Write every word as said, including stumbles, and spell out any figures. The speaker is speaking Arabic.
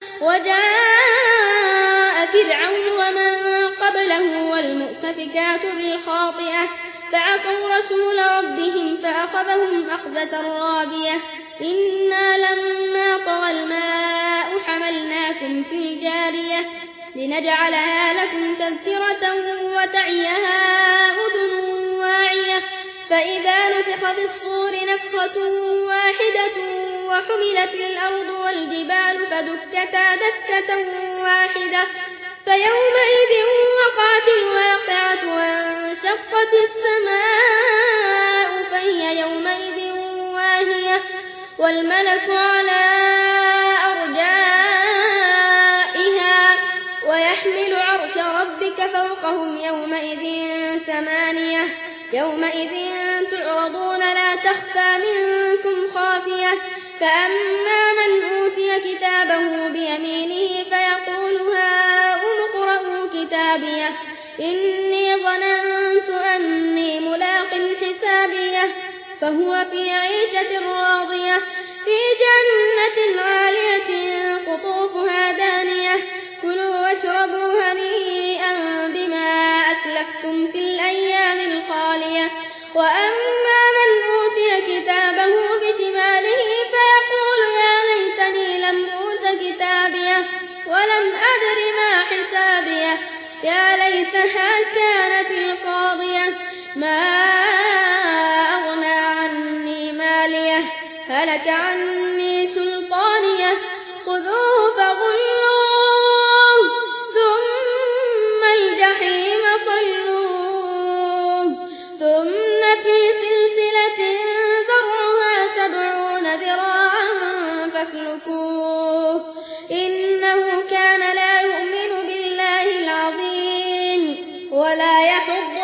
وجاء فرعون ومن قبله والمؤتفكات بالخاطئة فعصوا رسول ربهم فأخذهم أخذة رابية إنا لما طغى الماء حملناكم في الجارية لنجعلها لكم تذكرة وتعيها أذن واعية فإذا نفخ في الصور نفخة واحدة وحملت الأرض والجبال فدكتا دكة واحدة فيومئذ وقعت الواقعة وانشقت السماء فهي يومئذ واهية والملك على أرجائها ويحمل عرش ربك فوقهم يومئذ ثمانية يومئذ تعرضون لا تخفى منكم خافية فأما من أوتي كتابه بيمينه فيقول هاؤم اقرءوا كتابيه إني ظننت أني ملاق حسابيه فهو في عيشة راضية في جنة عالية قطوفها دانية كلوا واشربوا هنيئا بما أسلفتم في الأيام الخالية وأما من أوتي كتابه بشماله فيقول يا ليتني لم أوت كتابيه ولم أدر ما حسابيه يا ليتها كانت القاضية ما أغنى عني ماليه هلك عني سلطانيه خذوه فغلوه ثم الجحيم صلوه ثم في سلسلة ذرعها سبعون ذراعا فاسلكوه إنه كان لا يؤمن بالله العظيم ولا يحض